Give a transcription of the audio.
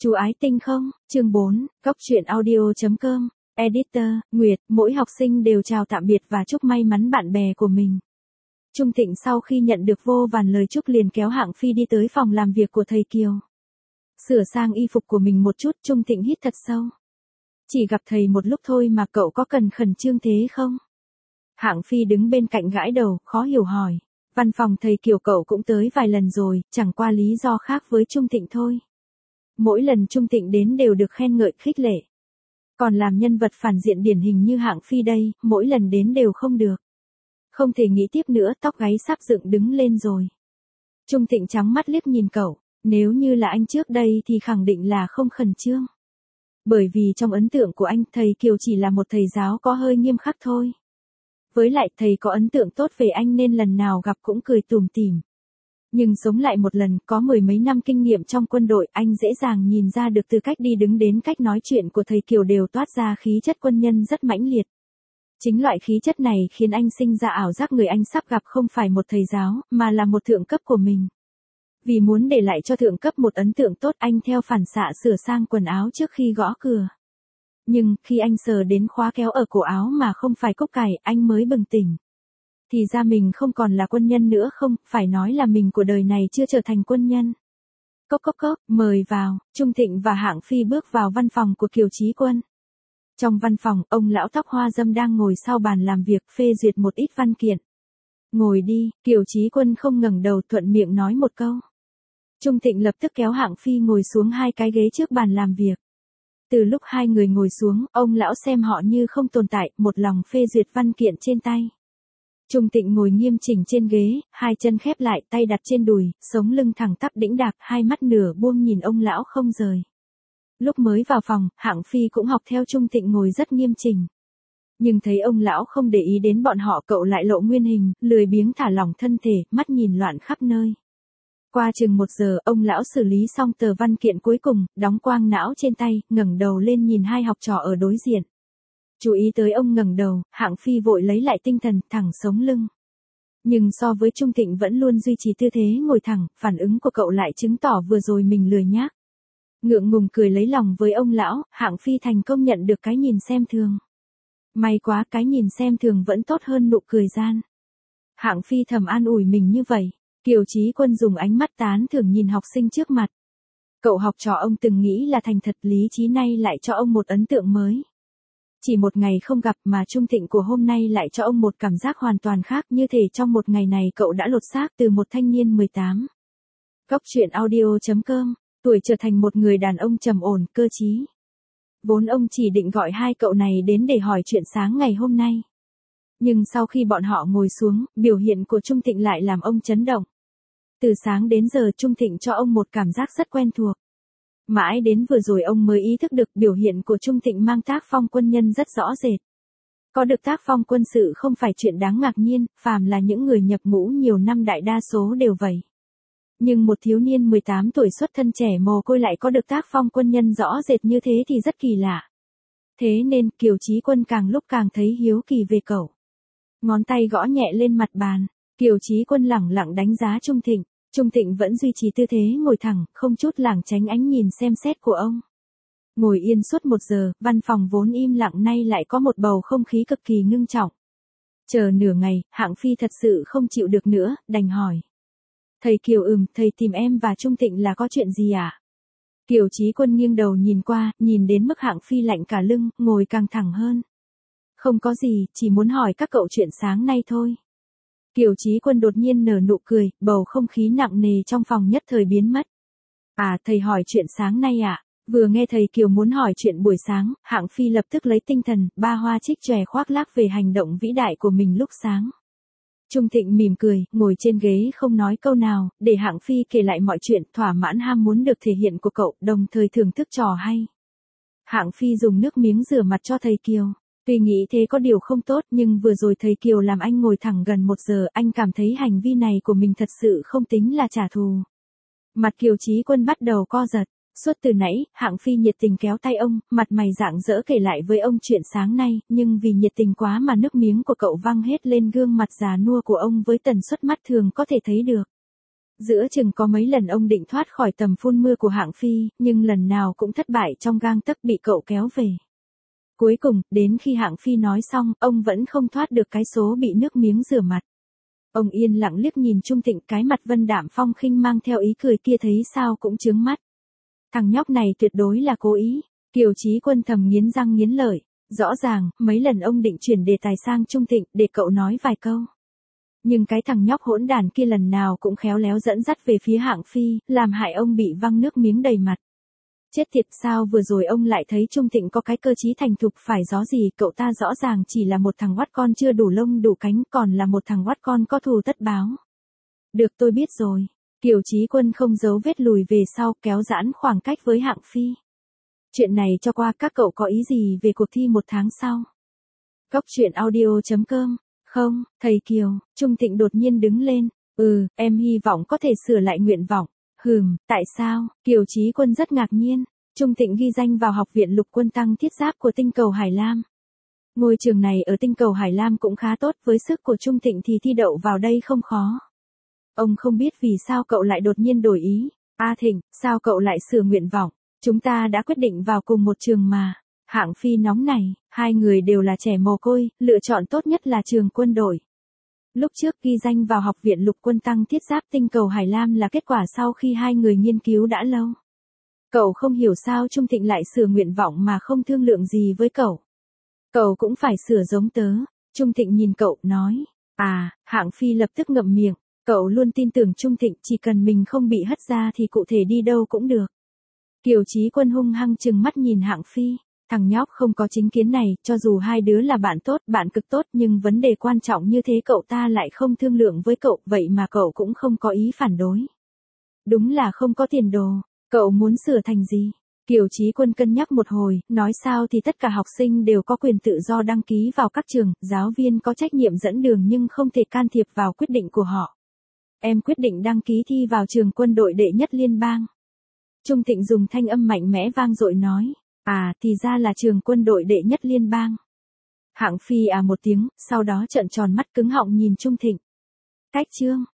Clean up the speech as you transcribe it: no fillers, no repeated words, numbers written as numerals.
Chú ái tinh không? Chương 4, Góc truyện audio.com, Editor, Nguyệt, mỗi học sinh đều chào tạm biệt và chúc may mắn bạn bè của mình. Trung Thịnh sau khi nhận được vô vàn lời chúc liền kéo Hạng Phi đi tới phòng làm việc của thầy Kiều. Sửa sang y phục của mình một chút, Trung Thịnh hít thật sâu. Chỉ gặp thầy một lúc thôi mà cậu có cần khẩn trương thế không? Hạng Phi đứng bên cạnh gãi đầu, khó hiểu hỏi. Văn phòng thầy Kiều cậu cũng tới vài lần rồi, chẳng qua lý do khác với Trung Thịnh thôi. Mỗi lần Trung Thịnh đến đều được khen ngợi khích lệ. Còn làm nhân vật phản diện điển hình như Hạng Phi đây, mỗi lần đến đều không được. Không thể nghĩ tiếp nữa, tóc gáy sắp dựng đứng lên rồi. Trung Thịnh trắng mắt liếc nhìn cậu, nếu như là anh trước đây thì khẳng định là không khẩn trương. Bởi vì trong ấn tượng của anh, thầy Kiều chỉ là một thầy giáo có hơi nghiêm khắc thôi. Với lại thầy có ấn tượng tốt về anh nên lần nào gặp cũng cười tủm tỉm. Nhưng sống lại một lần, có mười mấy năm kinh nghiệm trong quân đội, anh dễ dàng nhìn ra được từ cách đi đứng đến cách nói chuyện của thầy Kiều đều toát ra khí chất quân nhân rất mãnh liệt. Chính loại khí chất này khiến anh sinh ra ảo giác người anh sắp gặp không phải một thầy giáo, mà là một thượng cấp của mình. Vì muốn để lại cho thượng cấp một ấn tượng tốt, anh theo phản xạ sửa sang quần áo trước khi gõ cửa. Nhưng, khi anh sờ đến khóa kéo ở cổ áo mà không phải cúc cài, anh mới bừng tỉnh. Thì ra mình không còn là quân nhân nữa, không, phải nói là mình của đời này chưa trở thành quân nhân. Cốc cốc cốc, mời vào. Trung Thịnh và Hạng Phi bước vào văn phòng của Kiều Chí Quân. Trong văn phòng, ông lão tóc hoa râm đang ngồi sau bàn làm việc phê duyệt một ít văn kiện. Ngồi đi, Kiều Chí Quân không ngẩng đầu thuận miệng nói một câu. Trung Thịnh lập tức kéo Hạng Phi ngồi xuống hai cái ghế trước bàn làm việc. Từ lúc hai người ngồi xuống, ông lão xem họ như không tồn tại, một lòng phê duyệt văn kiện trên tay. Trung Thịnh ngồi nghiêm chỉnh trên ghế, hai chân khép lại, tay đặt trên đùi, sống lưng thẳng tắp đĩnh đạc, hai mắt nửa buông nhìn ông lão không rời. Lúc mới vào phòng, Hạng Phi cũng học theo Trung Thịnh ngồi rất nghiêm chỉnh. Nhưng thấy ông lão không để ý đến bọn họ, cậu lại lộ nguyên hình, lười biếng thả lỏng thân thể, mắt nhìn loạn khắp nơi. Qua chừng 1 giờ, ông lão xử lý xong tờ văn kiện cuối cùng, đóng quang não trên tay, ngẩng đầu lên nhìn hai học trò ở đối diện. Chú ý tới ông ngẩng đầu, Hạng Phi vội lấy lại tinh thần, thẳng sống lưng. Nhưng so với Trung Thịnh vẫn luôn duy trì tư thế ngồi thẳng, phản ứng của cậu lại chứng tỏ vừa rồi mình lười nhác. Ngượng ngùng cười lấy lòng với ông lão, Hạng Phi thành công nhận được cái nhìn xem thường. May quá, cái nhìn xem thường vẫn tốt hơn nụ cười gian. Hạng Phi thầm an ủi mình như vậy. Kiều Chí Quân dùng ánh mắt tán thưởng nhìn học sinh trước mặt. Cậu học trò ông từng nghĩ là thành thật, lý trí nay lại cho ông một ấn tượng mới. Chỉ một ngày không gặp mà Trung Thịnh của hôm nay lại cho ông một cảm giác hoàn toàn khác, như thể trong một ngày này cậu đã lột xác từ một thanh niên 18. Góc truyện audio.com, tuổi trở thành một người đàn ông trầm ổn, cơ trí. Vốn ông chỉ định gọi hai cậu này đến để hỏi chuyện sáng ngày hôm nay. Nhưng sau khi bọn họ ngồi xuống, biểu hiện của Trung Thịnh lại làm ông chấn động. Từ sáng đến giờ Trung Thịnh cho ông một cảm giác rất quen thuộc. Mãi đến vừa rồi ông mới ý thức được biểu hiện của Trung Thịnh mang tác phong quân nhân rất rõ rệt. Có được tác phong quân sự không phải chuyện đáng ngạc nhiên, phàm là những người nhập ngũ nhiều năm đại đa số đều vậy. Nhưng một thiếu niên 18 tuổi xuất thân trẻ mồ côi lại có được tác phong quân nhân rõ rệt như thế thì rất kỳ lạ. Thế nên Kiều Chí Quân càng lúc càng thấy hiếu kỳ về cậu. Ngón tay gõ nhẹ lên mặt bàn, Kiều Chí Quân lẳng lặng đánh giá Trung Thịnh. Trung Thịnh vẫn duy trì tư thế ngồi thẳng, không chút lảng tránh ánh nhìn xem xét của ông. Ngồi yên suốt 1 giờ, văn phòng vốn im lặng nay lại có một bầu không khí cực kỳ ngưng trọng. Chờ nửa ngày, Hạng Phi thật sự không chịu được nữa, đành hỏi. Thầy Kiều, thầy tìm em và Trung Thịnh là có chuyện gì à? Kiều Chí Quân nghiêng đầu nhìn qua, nhìn đến mức Hạng Phi lạnh cả lưng, ngồi càng thẳng hơn. Không có gì, chỉ muốn hỏi các cậu chuyện sáng nay thôi. Kiều Chí Quân đột nhiên nở nụ cười, bầu không khí nặng nề trong phòng nhất thời biến mất. À, thầy hỏi chuyện sáng nay à? Vừa nghe thầy Kiều muốn hỏi chuyện buổi sáng, Hạng Phi lập tức lấy tinh thần, ba hoa trích chòe khoác lác về hành động vĩ đại của mình lúc sáng. Trung Thịnh mỉm cười, ngồi trên ghế không nói câu nào, để Hạng Phi kể lại mọi chuyện, thỏa mãn ham muốn được thể hiện của cậu, đồng thời thưởng thức trò hay. Hạng Phi dùng nước miếng rửa mặt cho thầy Kiều. Tuy nghĩ thế có điều không tốt, nhưng vừa rồi thầy Kiều làm anh ngồi thẳng gần 1 giờ, anh cảm thấy hành vi này của mình thật sự không tính là trả thù. Mặt Kiều Chí Quân bắt đầu co giật. Suốt từ nãy, Hạng Phi nhiệt tình kéo tay ông, mặt mày rạng rỡ kể lại với ông chuyện sáng nay, nhưng vì nhiệt tình quá mà nước miếng của cậu văng hết lên gương mặt già nua của ông với tần suất mắt thường có thể thấy được. Giữa chừng có mấy lần ông định thoát khỏi tầm phun mưa của Hạng Phi, nhưng lần nào cũng thất bại trong gang tấc bị cậu kéo về. Cuối cùng, đến khi Hạng Phi nói xong, ông vẫn không thoát được cái số bị nước miếng rửa mặt. Ông yên lặng liếc nhìn Trung Thịnh, cái mặt vân đạm phong khinh mang theo ý cười kia thấy sao cũng chướng mắt. Thằng nhóc này tuyệt đối là cố ý. Kiều Chí Quân thầm nghiến răng nghiến lợi. Rõ ràng, mấy lần ông định chuyển đề tài sang Trung Thịnh để cậu nói vài câu. Nhưng cái thằng nhóc hỗn đản kia lần nào cũng khéo léo dẫn dắt về phía Hạng Phi, làm hại ông bị văng nước miếng đầy mặt. Chết thiệt, sao vừa rồi ông lại thấy Trung Thịnh có cái cơ trí thành thục phải gió gì, cậu ta rõ ràng chỉ là một thằng oắt con chưa đủ lông đủ cánh, còn là một thằng oắt con có thù tất báo. Được, tôi biết rồi. Kiều Chí Quân không giấu vết lùi về sau, kéo giãn khoảng cách với Hạng Phi. Chuyện này cho qua, các cậu có ý gì về cuộc thi 1 tháng sau? Góc truyện audio.com. Không, thầy Kiều. Trung Thịnh đột nhiên đứng lên. Em hy vọng có thể sửa lại nguyện vọng. Tại sao? Kiều Chí Quân rất ngạc nhiên. Trung Thịnh ghi danh vào Học viện Lục Quân Tăng Thiết Giáp của tinh cầu Hải Lam. Ngôi trường này ở tinh cầu Hải Lam cũng khá tốt, với sức của Trung Thịnh thì thi đậu vào đây không khó. Ông không biết vì sao cậu lại đột nhiên đổi ý. Thịnh, sao cậu lại sửa nguyện vọng? Chúng ta đã quyết định vào cùng một trường mà. Hạng Phi nóng này, hai người đều là trẻ mồ côi, lựa chọn tốt nhất là trường quân đội. Lúc trước ghi danh vào Học viện Lục Quân Tăng Thiết Giáp tinh cầu Hải Lam là kết quả sau khi hai người nghiên cứu đã lâu. Cậu không hiểu sao Trung Thịnh lại sửa nguyện vọng mà không thương lượng gì với cậu. Cậu cũng phải sửa giống tớ. Trung Thịnh nhìn cậu, nói. Hạng Phi lập tức ngậm miệng. Cậu luôn tin tưởng Trung Thịnh, chỉ cần mình không bị hất ra thì cụ thể đi đâu cũng được. Kiều Chí Quân hung hăng trừng mắt nhìn Hạng Phi. Thằng nhóc không có chính kiến này, cho dù hai đứa là bạn tốt, bạn cực tốt, nhưng vấn đề quan trọng như thế cậu ta lại không thương lượng với cậu, vậy mà cậu cũng không có ý phản đối. Đúng là không có tiền đồ. Cậu muốn sửa thành gì? Kiều Chí Quân cân nhắc một hồi, nói sao thì tất cả học sinh đều có quyền tự do đăng ký vào các trường, giáo viên có trách nhiệm dẫn đường nhưng không thể can thiệp vào quyết định của họ. Em quyết định đăng ký thi vào trường quân đội đệ nhất liên bang. Trung Thịnh dùng thanh âm mạnh mẽ vang dội nói. Thì ra là trường quân đội đệ nhất liên bang. Hạng Phi một tiếng, sau đó trợn tròn mắt cứng họng nhìn Trung Thịnh. Cách chương.